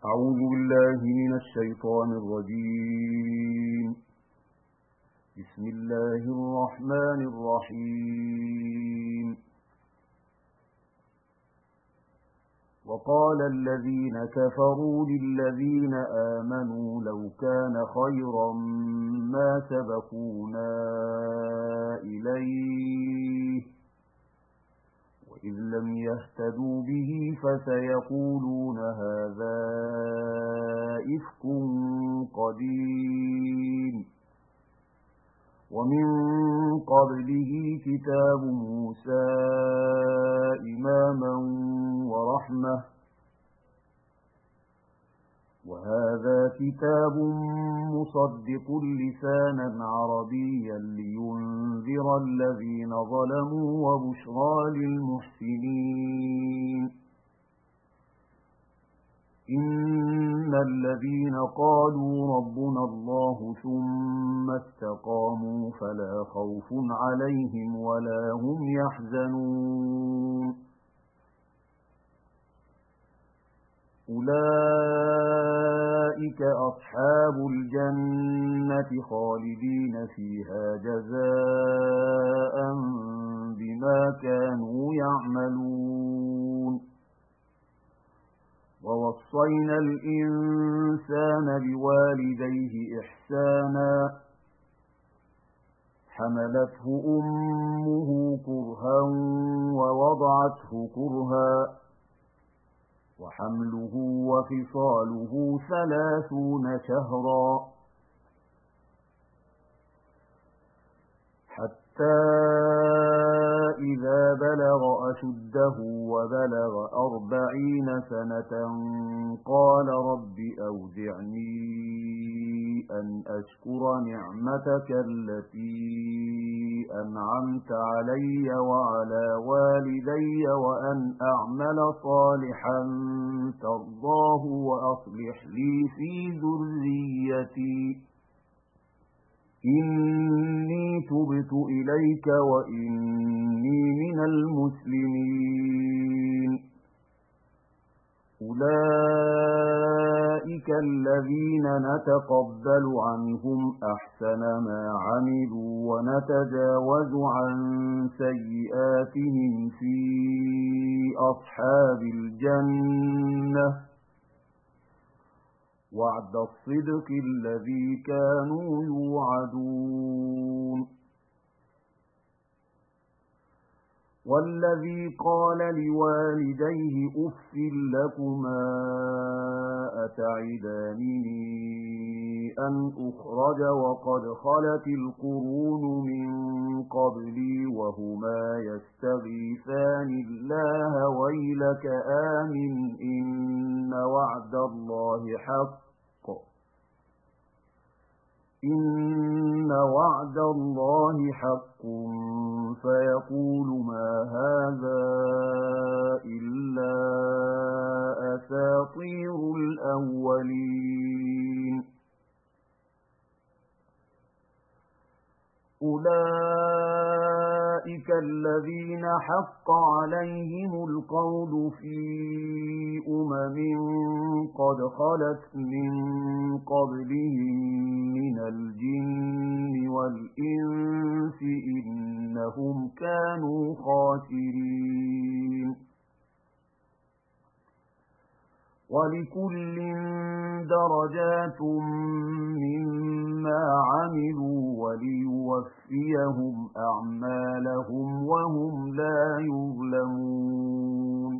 أعوذ بالله من الشيطان الرجيم. بسم الله الرحمن الرحيم. وقال الذين كفروا للذين آمنوا لو كان خيرا ما سبقونا إليه وإذ لم يهتدوا به فسيقولون هذا إفك قديم ومن قبله كتاب موسى إماما ورحمة وهذا كتاب مصدق لسانا عربيا لينذر الذين ظلموا وبشرى للمحسنين. إن الذين قالوا ربنا الله ثم استقاموا فلا خوف عليهم ولا هم يحزنون. أولئك أصحاب الجنة خالدين فيها جزاء بما كانوا يعملون. ووصينا الإنسان بوالديه إحسانا حملته أمه كرها ووضعته كرها وحمله وفصاله 30 شهرا حتى إذا بلغ أشده وبلغ 40 سنة قال رب أوزعني أن أشكر نعمتك التي أنعمت علي وعلى والدي وأن أعمل صالحا ترضاه وأصلح لي في ذريتي إني تبت إليك وإني من المسلمين. أولئك الذين نتقبل عنهم أحسن ما عملوا ونتجاوز عن سيئاتهم في أصحاب الجنة وعد الصدق الذي كانوا يوعدون. والذي قال لوالديه أف لكما أتعدانني أن أخرج وقد خلت القرون من قبلي وهما يستغيثان الله ويلك آمن إن وعد الله حق فيقول ما هذا إلا أساطير الأولين. أولئك الذين حق عليهم القول في قد خلت من قبلهم من الجن والإنس إنهم كانوا خاسرين. ولكل درجات مما عملوا وليوفيهم أعمالهم وهم لا يظلمون.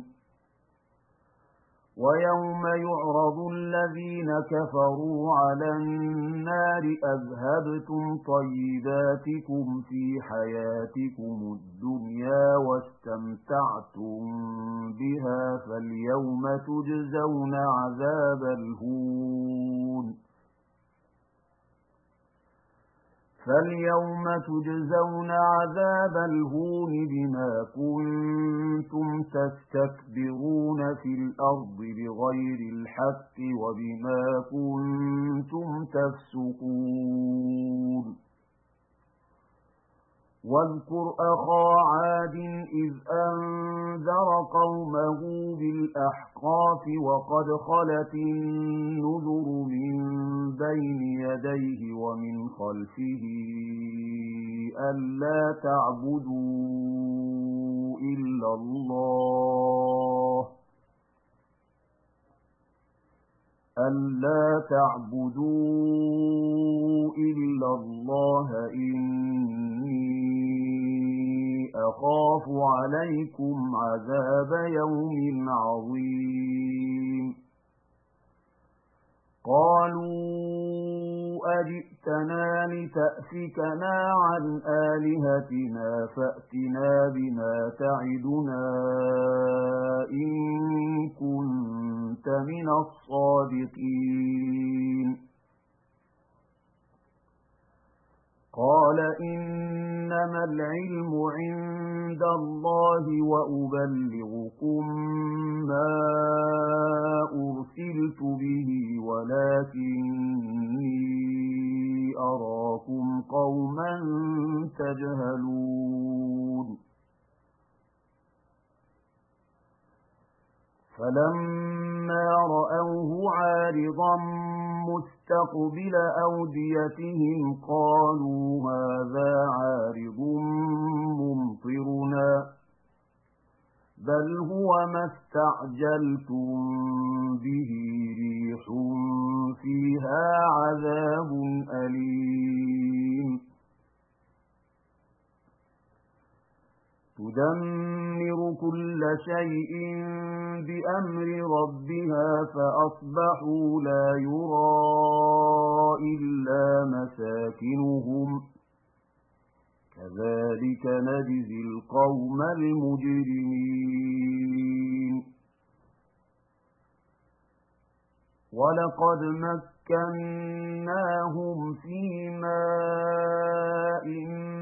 ويوم يعرض الذين كفروا على النار أذهبتم طيباتكم في حياتكم الدنيا واستمتعتم بها فاليوم تجزون عذاب الهون بما كنتم تستكبرون في الأرض بغير الحق وبما كنتم تفسقون. واذكر أخا عاد إذ أنذر قومه بالأحقاف وقد خلت النذر من بين يديه ومن خلفه ألا تعبدوا إلا الله إني أخاف عليكم عذاب يوم عظيم قالوا أجئتنا لتأفكنا عن آلهتنا فأتنا بما تعدنا إن كنت من الصادقين قال إنما العلم عند الله وأبلغكم ما أرسلت به ولكني أراكم قوما تجهلون فلما رأوه عارضا مستقبل أوديتهم قالوا هذا عارض ممطرنا بل هو ما استعجلتم به ريح فيها عذاب أليم تدمر كل شيء بأمر ربها فأصبحوا لا يرى إلا مساكنهم كذلك نجزي القوم المجرمين ولقد مكناهم في ماء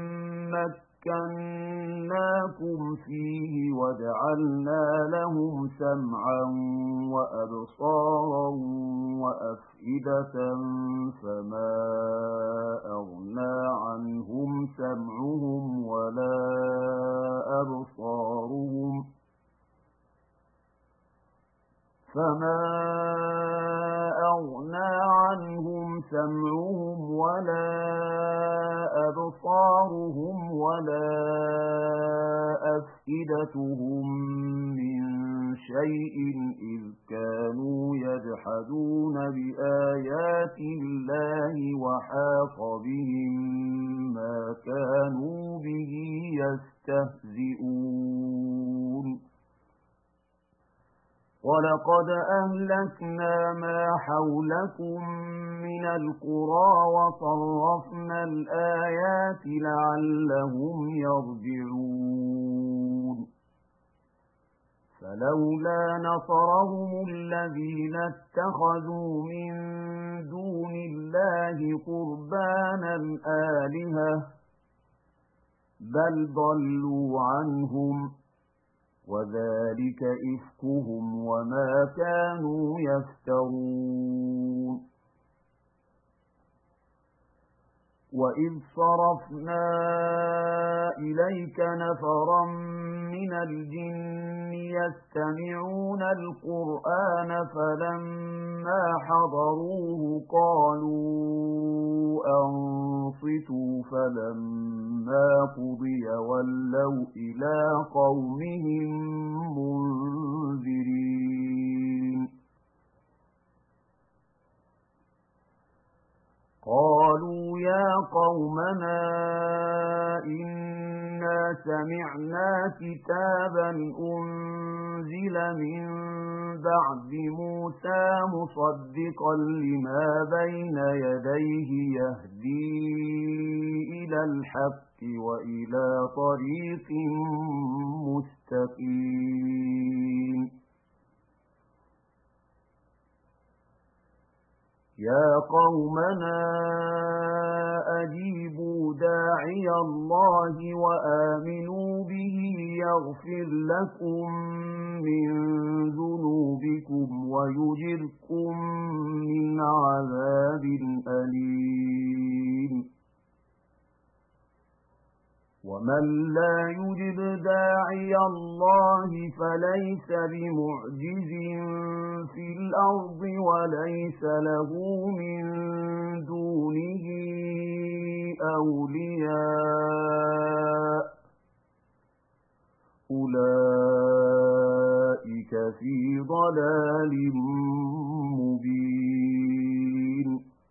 مكناكم فيه وجعلنا لهم سمعا وأبصارا وأفئدة فما أغنى عنهم سمعهم ولا أبصارهم ولا أفئدتهم من شيء إذ كانوا يجحدون بآيات الله وحاق بهم ما كانوا به يستهزئون ولقد أهلكنا ما حولكم من القرى وصرفنا الآيات لعلهم يرجعون فلولا نصرهم الذين اتخذوا من دون الله قربانا آلهة بل ضلوا عنهم وذلك إفكهم وما كانوا يفترون وإذ صرفنا إليك نفرا من الجن يستمعون القرآن فلما حضروه قالوا أنصتوا فلما قضي ولوا إلى قومهم منذرين قالوا يا قومنا إنا سمعنا كتابا أنزل من بعد موسى مصدقا لما بين يديه يهدي إلى الحق وإلى طريق مستقيم يا قومنا أجيبوا داعي الله وآمنوا به يغفر لكم من ذنوبكم ويجركم من عذاب أليم ومن لا يجب داعي الله فليس بمعجز في الأرض وليس له من دونه أولياء أولئك في ضلال مبين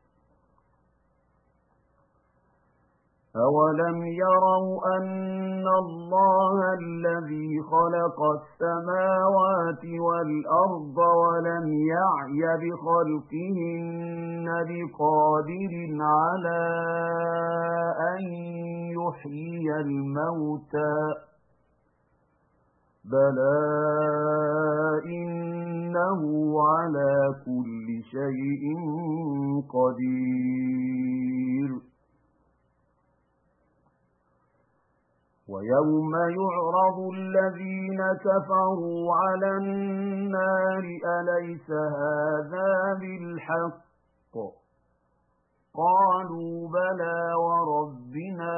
أولم يروا أن الله الذي خلق السماوات والأرض ولم يعي بخلقهن بقادر على أن يحيي الموتى بلى إنه على كل شيء قدير ويوم يعرض الذين كفروا على النار أليس هذا بالحق قالوا بلى وربنا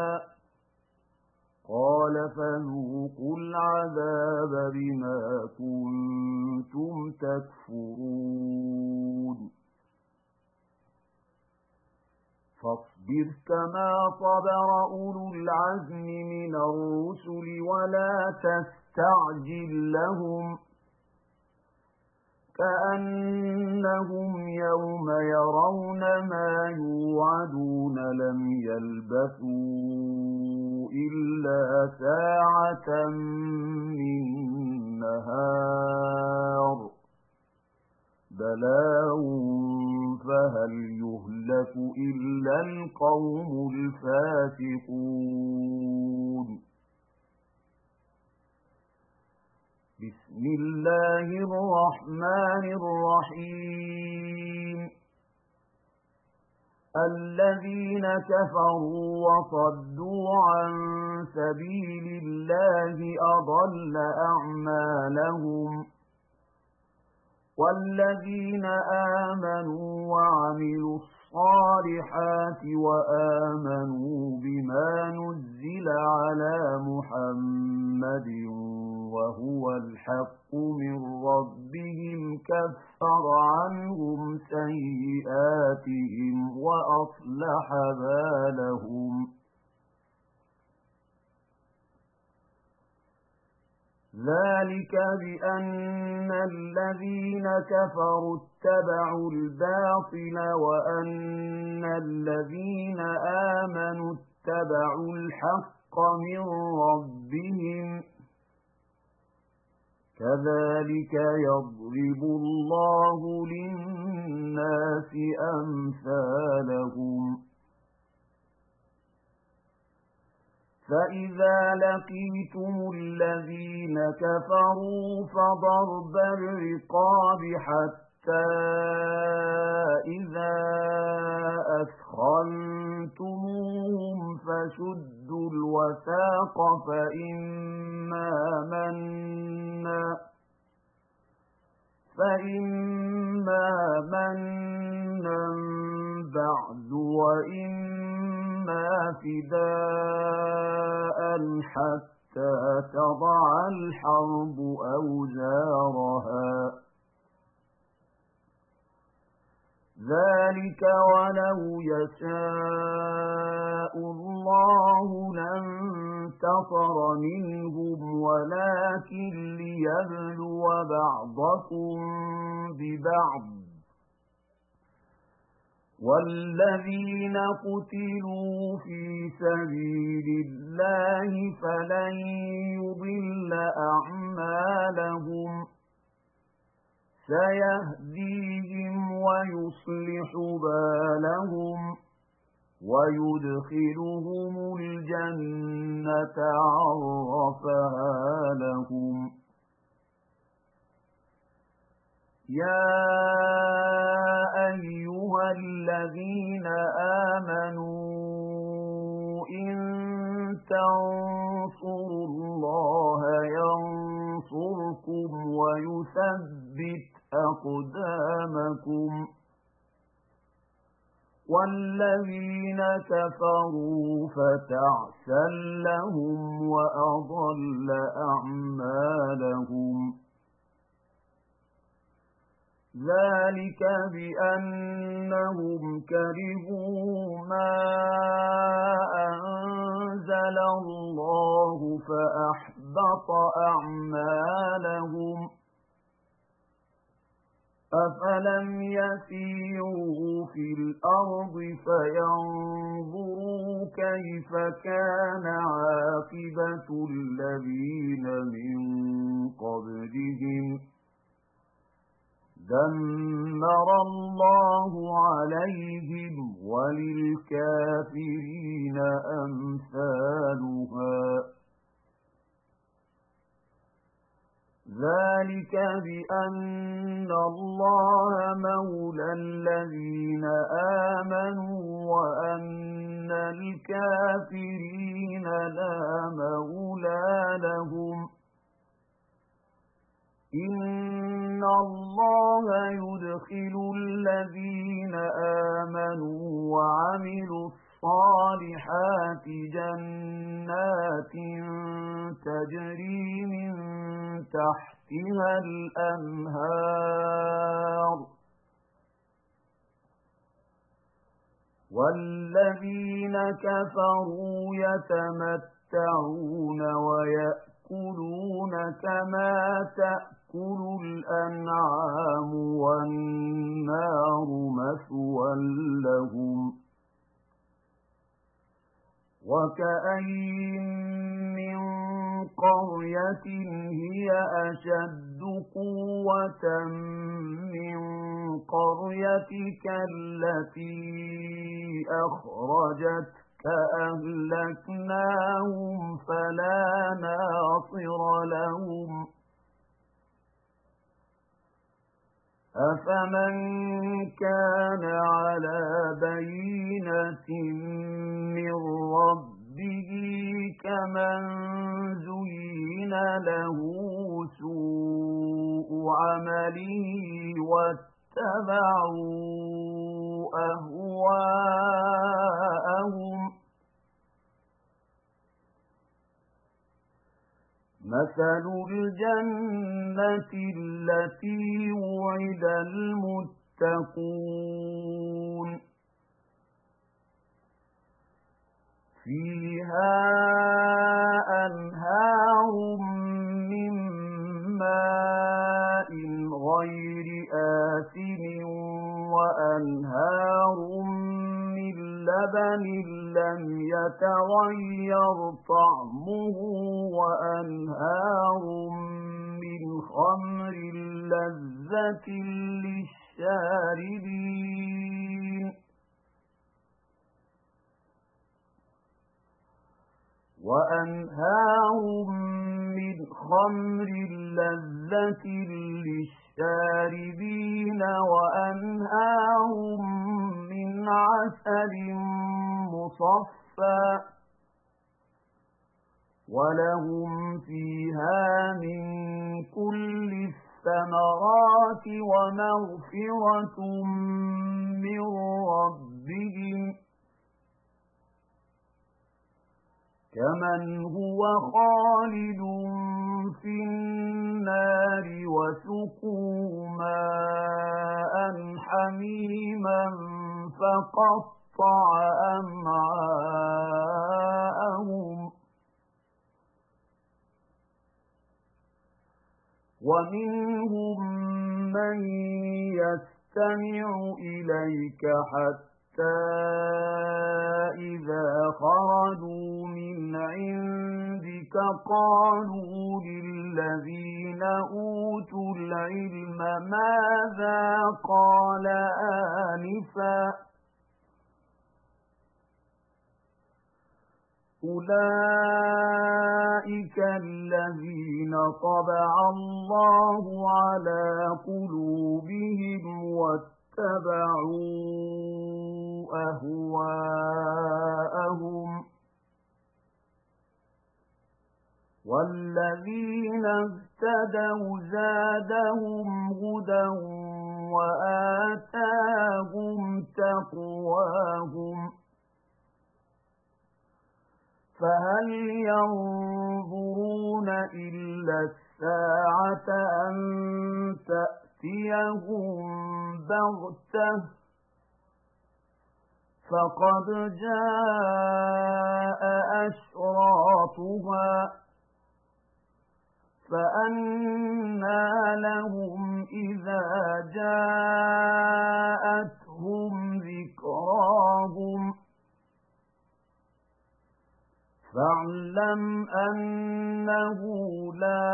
قال فذوقوا العذاب بما كنتم تكفرون فاصبر كما صبر أولو العزم من الرسل ولا تستعجل لهم كأنهم يوم يرون ما يوعدون لم يلبثوا إلا ساعة من نهار بلاغ فهل يهلك إلا القوم الفاسقون بسم الله الرحمن الرحيم الذين كفروا وصدوا عن سبيل الله أضل أعمالهم والذين آمنوا وعملوا الصالحات وآمنوا بما نزل على محمد وهو الحق من ربهم كفر عنهم سيئاتهم وأصلح بالهم ذلك بأن الذين كفروا اتبعوا الباطل وأن الذين آمنوا اتبعوا الحق من ربهم كذلك يضرب الله للناس أمثالهم فإذا لقيتم الذين كفروا فضرب الرقاب حتى إذا أثخنتموهم فشدوا الوثاق فإما منا بعد وإما فداء حتى تضع الحرب أوزارها ذلك ولو يشاء الله لانتصر منهم ولكن ليبلو بعضكم ببعض والذين قتلوا في سبيل الله فلن يضل أعمالهم سيهديهم ويصلح بالهم ويدخلهم الجنة عرفها لهم يا أيها الذين آمنوا إن تنصروا الله ينصركم ويثبت أقدامكم والذين كفروا فتعسا لهم وأضل أعمالهم ذلك بأنهم كرهوا ما أنزل الله فأحبط أعمالهم أفلم يسيروا في الأرض فينظروا كيف كان عاقبة الذين من قبلهم دمر الله عليهم وللكافرين أمثالها ذلك بأن الله مولى الذين آمنوا وأن الكافرين لا مولى لهم إن الله يدخل الذين آمنوا وعملوا الصالحات جنات تجري من تحتها الأنهار والذين كفروا يتمتعون ويأكلون كما تأكل الأنعام والنار مثوى لهم وكأين من قرية هي أشد قوة من قريتك التي أخرجتك أهلكناهم فلا ناصر لهم أفمن كان على بينة من ربه كمن زين له سوء عمله واتبعوا أهواءهم مثل الجنة التي وعد المتقون فيها أنهار من ماء غير آسن وأنهار من لبن لم يتغير طعمه وأنهار من خمر لذة للشاربين وأنهار من خمر لذة للشاربين وأنهار من عسل مصفى ولهم فيها من كل الثمرات ومغفرة من ربهم كمن هو خالد في النار وسقوا ماء حميما فقطع أمعاءهم ومنهم من يستمع إليك حتى إذا خرجوا من عندك قالوا للذين أوتوا العلم ماذا قال آنفا أولئك الذين طبع الله على قلوبهم واتبعوا أهواءهم والذين اهتدوا زادهم هدى آتاهم تقواهم فهل ينظرون إلا الساعة أن تأتيهم بغتة فقد جاء أشراطها فأنى لهم إذا جاءتهم ذكراهم فاعلم أنه لا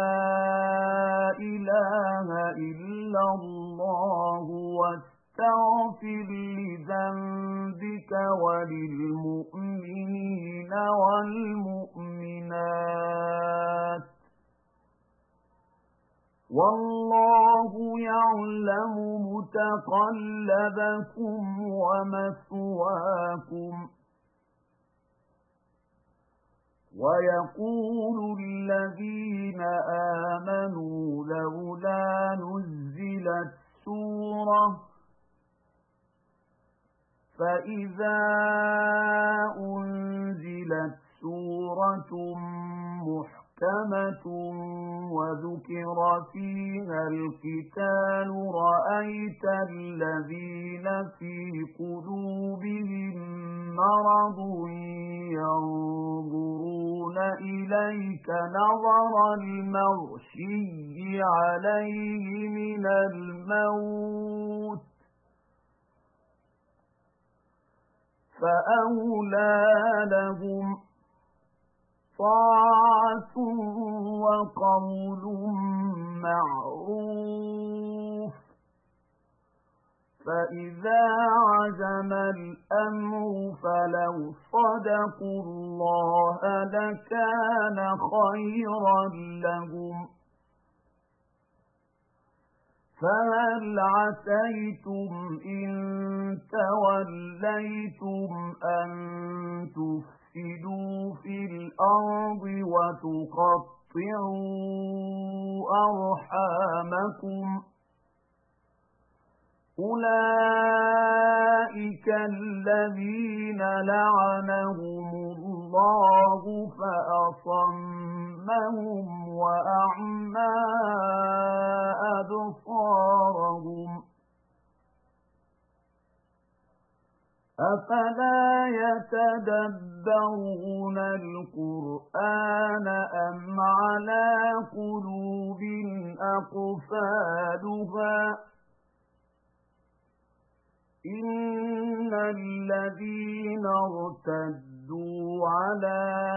إله إلا الله واستغفر لذنبك وللمؤمنين والمؤمنات والله يعلم متقلبكم ومثواكم ويقول الذين آمنوا لولا نزلت سورة فإذا أنزلت سورة محكمة وذكر فيها القتال رأيت الذين في قلوبهم مرض ينظرون إليك نظر المغشي عليه من الموت فأولى لهم طاعة وقول معروف فإذا عزم الأمر فلو صدقوا الله لكان خيرا لهم فهل عسيتم إن توليتم أن تفسدوا في الأرض وتقطعوا أرحامكم أولئك الذين لعنهم الله فأصمهم وأعمى أبصارهم أفلا يتدبرون القرآن أم على قلوب أقفالها إن الذين ارتدوا على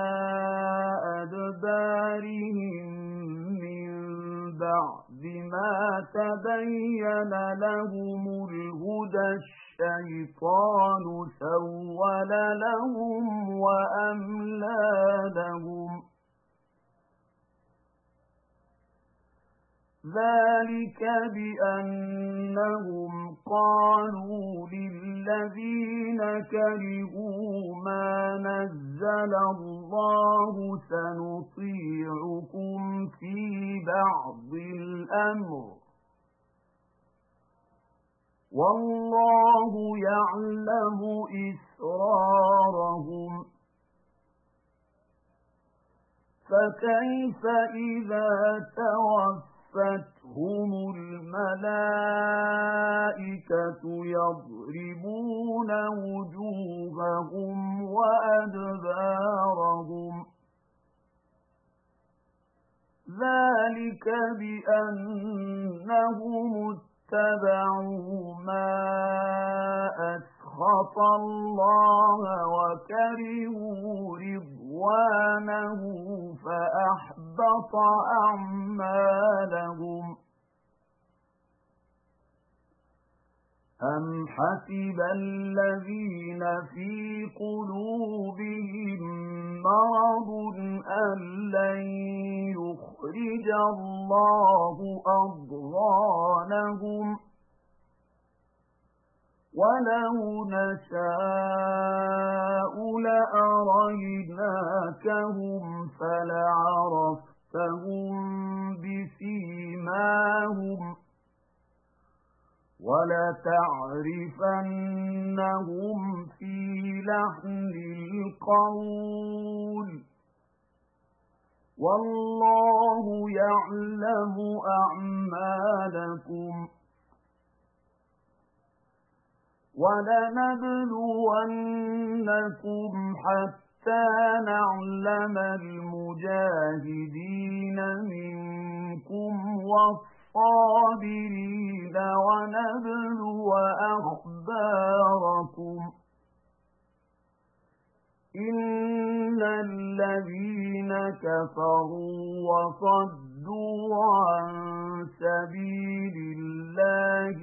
أدبارهم من بعد ما تبين لهم الهدى الشيطان سول لهم وأملى لهم ذلك بأنهم قالوا للذين كرهوا ما نزل الله سنطيعكم في بعض الأمر والله يعلم إسرارهم فكيف إذا توفتهم الملائكة يضربون وجوههم وأدبارهم ذلك بأنهم اتبعوا ما أسخط الله وكرهوا رضوانه فأحبط أعمالهم أم حسب الذين في قلوبهم مرض أن لن يخرج الله أضغانهم ولو نشاء لأريناكهم فلعرفتهم بسيماهم وَلَتَعْرِفَنَّهُمْ فِي لَحْنِ الْقَوْلِ وَاللَّهُ يَعْلَمُ أَعْمَالَكُمْ وَلَنَبْلُوَنَّكُمْ حَتَّى نَعْلَمَ الْمُجَاهِدِينَ مِنكُمْ وَالصَّابِرِينَ وَنَبْلُوَ أَخْبَارَكُمْ إِنَّ الَّذِينَ كَفَرُوا وَصَدُّوا عَن سَبِيلِ اللَّهِ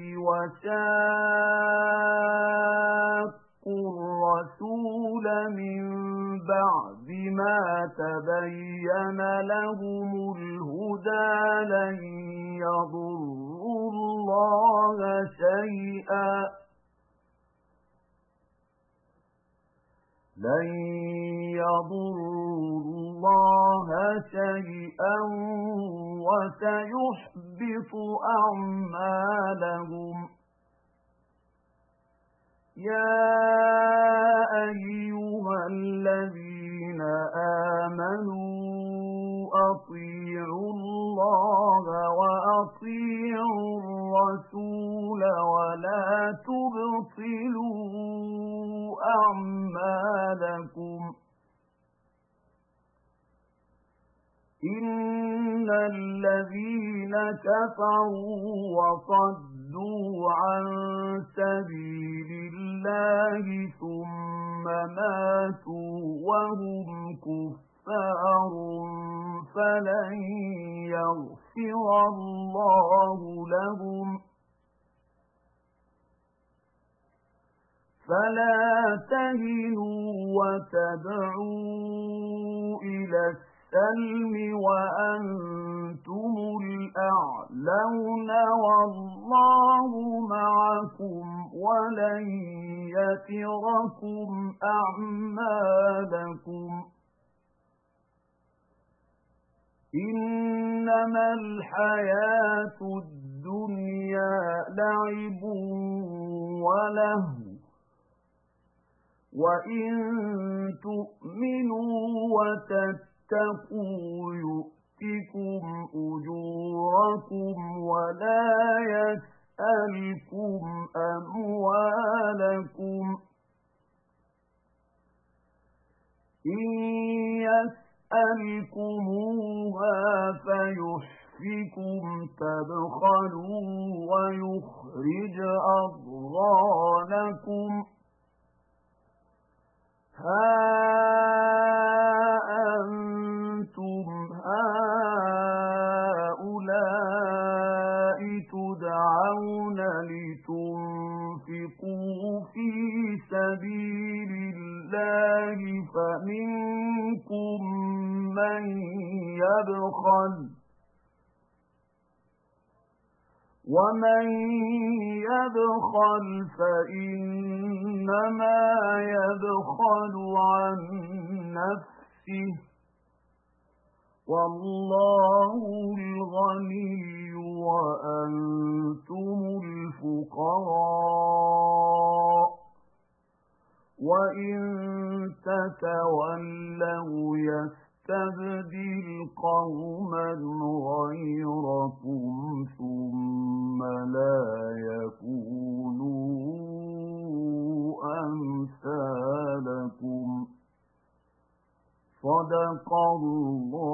وَشَاقُّوا الرَّسُولَ مِن بَعْدِ مَا تَبَيَّنَ لَهُمُ الْهُدَى لَن يَضُرُّوا اللَّهَ شَيْئًا وَسَيُحْبِطُ أَعْمَالَهُمْ يَا أَيُّهَا الَّذِينَ آمَنُوا أَطِيعُوا اللَّهَ وَأَطِيعُوا الرَّسُولَ وَلَا تُبْطِلُوا أَعْمَالَكُمْ إِنَّ الَّذِينَ كَفَرُوا وَصَدُّوا عَن سَبِيلِ اللَّهِ ثُمَّ مَاتُوا وَهُمْ كُفَّارٌ فَلَن يَغْفِرَ اللَّهُ لَهُمْ فَلَا تَهِنُوا وَتَدْعُوا إِلَى السَّلْمِ وَأَنْتُمُ الْأَعْلَوْنَ وَاللَّهُ مَعَكُمْ وَلَن يَتِرَكُمْ أَعْمَالَكُمْ إِنَّمَا الْحَيَاةُ الدُّنْيَا لَعِبٌ وَلَهْوٌ وَإِن تُؤْمِنُوا وَتَتَّقُوا يُؤْتِكُمْ أُجُورَكُمْ وَلَا يَسْأَلْكُمْ أَمْوَالَكُمْ إِن يَسْأَلْكُمُوهَا فَيُحْفِكُمْ تَبْخَلُوا وَيُخْرِجْ أَضْغَانَكُمْ ها أنتم هؤلاء تدعون لتنفقوا في سبيل الله فمنكم من يبخل ومن يبخل فإنما يبخل عن نفسه والله الغني وأنتم الفقراء وإن تتولوا يستبدل قوما غيركم ثم لا يكونوا أمثالكم صدق الله